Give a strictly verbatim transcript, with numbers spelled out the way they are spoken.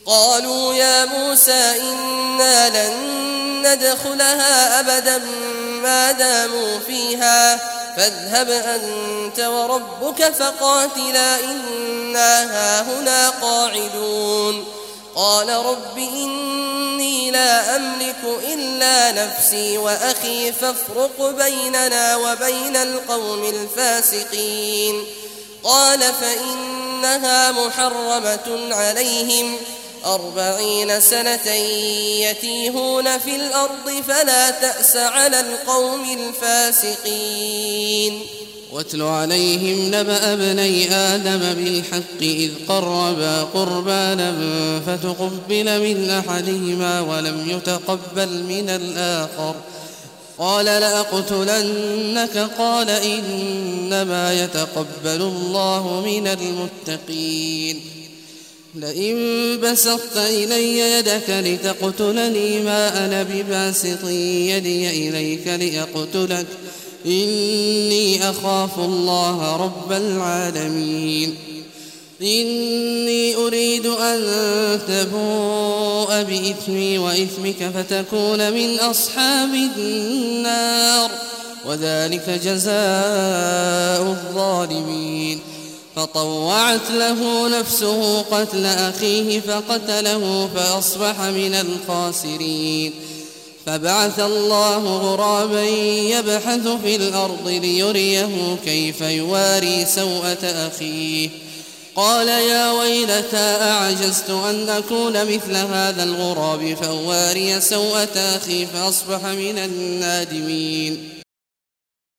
قالوا يا موسى إنا لن ندخلها أبدا ما داموا فيها فاذهب أنت وربك فقاتلا إنا هاهنا قاعدون قال رب إني لا أملك إلا نفسي وأخي فافرق بيننا وبين القوم الفاسقين قال فإنها محرمة عليهم أربعين سنة يتيهون في الأرض فلا تأس على القوم الفاسقين واتل عليهم نبأ ابني آدم بالحق إذ قربا قربانا فتقبل من أحدهما ولم يتقبل من الآخر قال لأقتلنك قال إنما يتقبل الله من المتقين لئن بسطت إلي يدك لتقتلني ما أنا بباسط يدي إليك لأقتلك إني أخاف الله رب العالمين إني أريد أن تبوء بإثمي وإثمك فتكون من أصحاب النار وذلك جزاء الظالمين فطوعت له نفسه قتل أخيه فقتله فأصبح من الخاسرين فبعث الله غرابا يبحث في الأرض ليريه كيف يواري سوءة أخيه قال يا ويلتى أعجزت أن أكون مثل هذا الغراب فأواري سوءة أخي فأصبح من النادمين